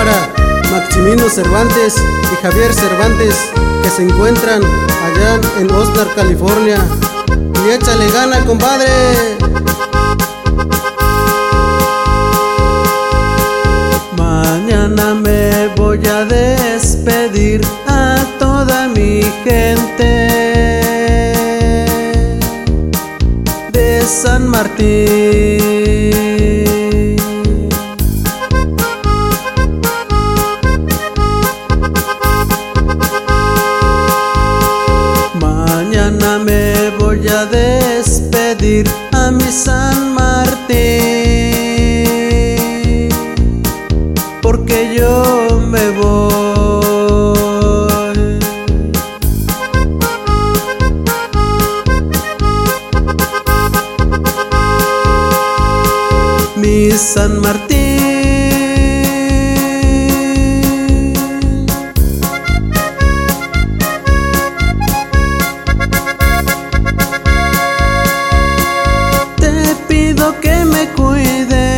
para Maximino Cervantes y Javier Cervantes, que se encuentran allá en Oxnard, California. Y échale gana, compadre. Mañana me voy a despedir a toda mi gente de San Martín. Mañana me voy a despedir a mi San Martín, porque yo me voy. Mi San Martín, te pido que me cuides,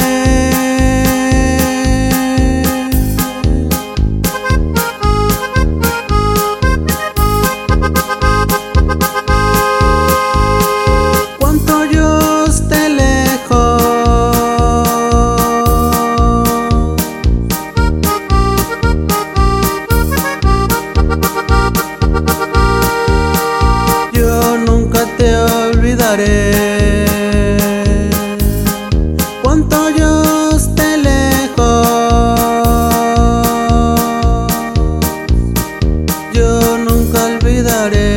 cuánto yo esté lejos, yo nunca te olvidaré. Cuánto yo esté lejos, yo nunca olvidaré.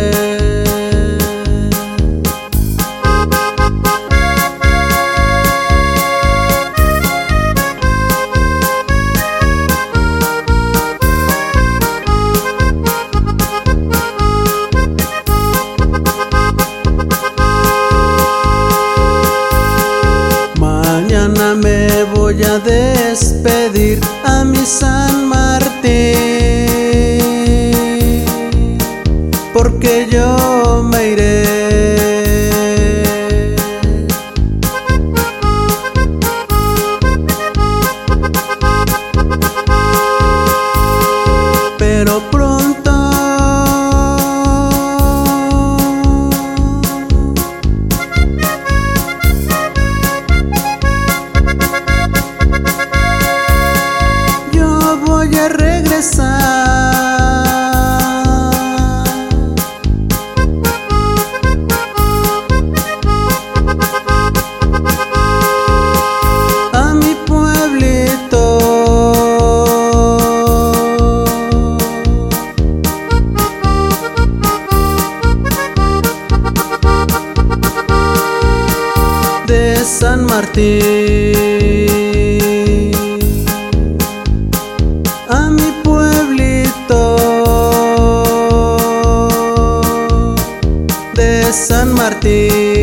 Mañana me voy a despedir a mi San Martín, porque yo me iré. Pero pronto yo voy a regresar a mi pueblito, de San Martín, a mi pueblito de San Martín.